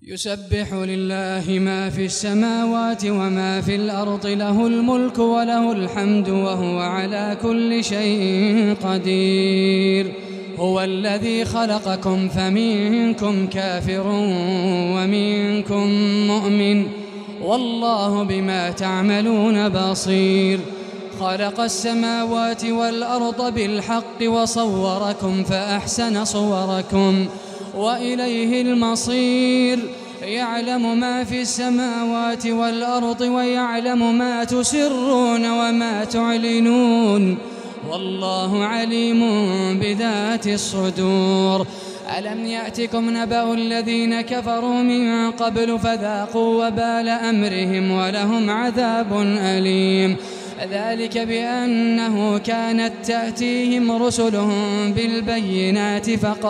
يسبح لله ما في السماوات وما في الأرض، له الملك وله الحمد وهو على كل شيء قدير. هو الذي خلقكم فمنكم كافر ومنكم مؤمن، والله بما تعملون بصير. خلق السماوات والأرض بالحق وصوركم فأحسن صوركم وإليه المصير. يعلم ما في السماوات والأرض ويعلم ما تسرون وما تعلنون، والله عليم بذات الصدور. ألم يأتكم نبأ الذين كفروا من قبل فذاقوا وبال أمرهم ولهم عذاب أليم. ذلك بأنه كانت تأتيهم رسلهم بالبينات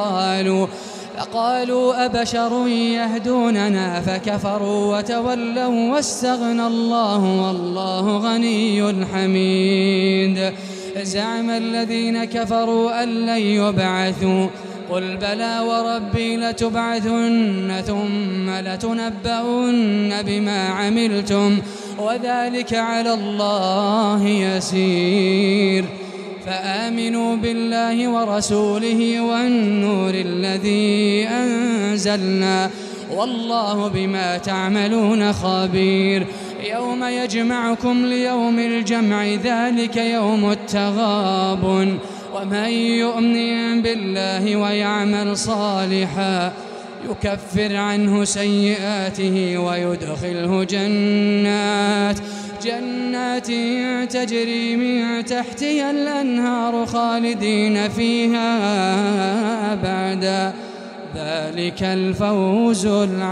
فقالوا أبشر يهدوننا فكفروا وتولوا واستغنى الله والله غني حميد. زعم الذين كفروا أن لن يبعثوا، قل بلى وربي لتبعثن ثم لتنبؤن بما عملتم وذلك على الله يسير. فآمنوا بالله ورسوله والنور الذي أنزلنا، والله بما تعملون خبير. يوم يجمعكم ليوم الجمع ذلك يوم التغابن، ومن يؤمن بالله ويعمل صالحا يكفر عنه سيئاته ويدخله جنات تجري من تحتها الأنهار خالدين فيها أبدا، ذلك الفوز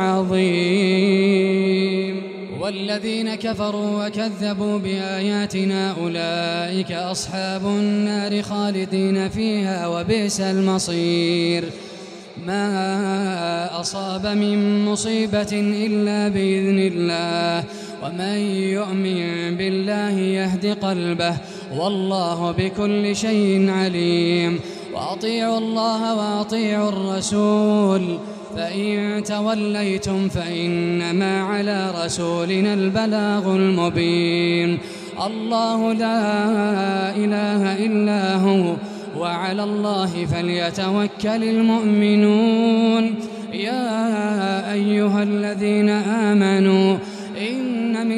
العظيم. والذين كفروا وكذبوا بآياتنا أولئك أصحاب النار خالدين فيها وبئس المصير. ما أصاب من مصيبة إلا بإذن الله، ومن يؤمن بالله يهد قلبه، والله بكل شيء عليم. وأطيعوا الله وأطيعوا الرسول، فإن توليتم فإنما على رسولنا البلاغ المبين. الله لا إله إلا هو، وعلى الله فليتوكل المؤمنون. يا أيها الذين آمنوا إن من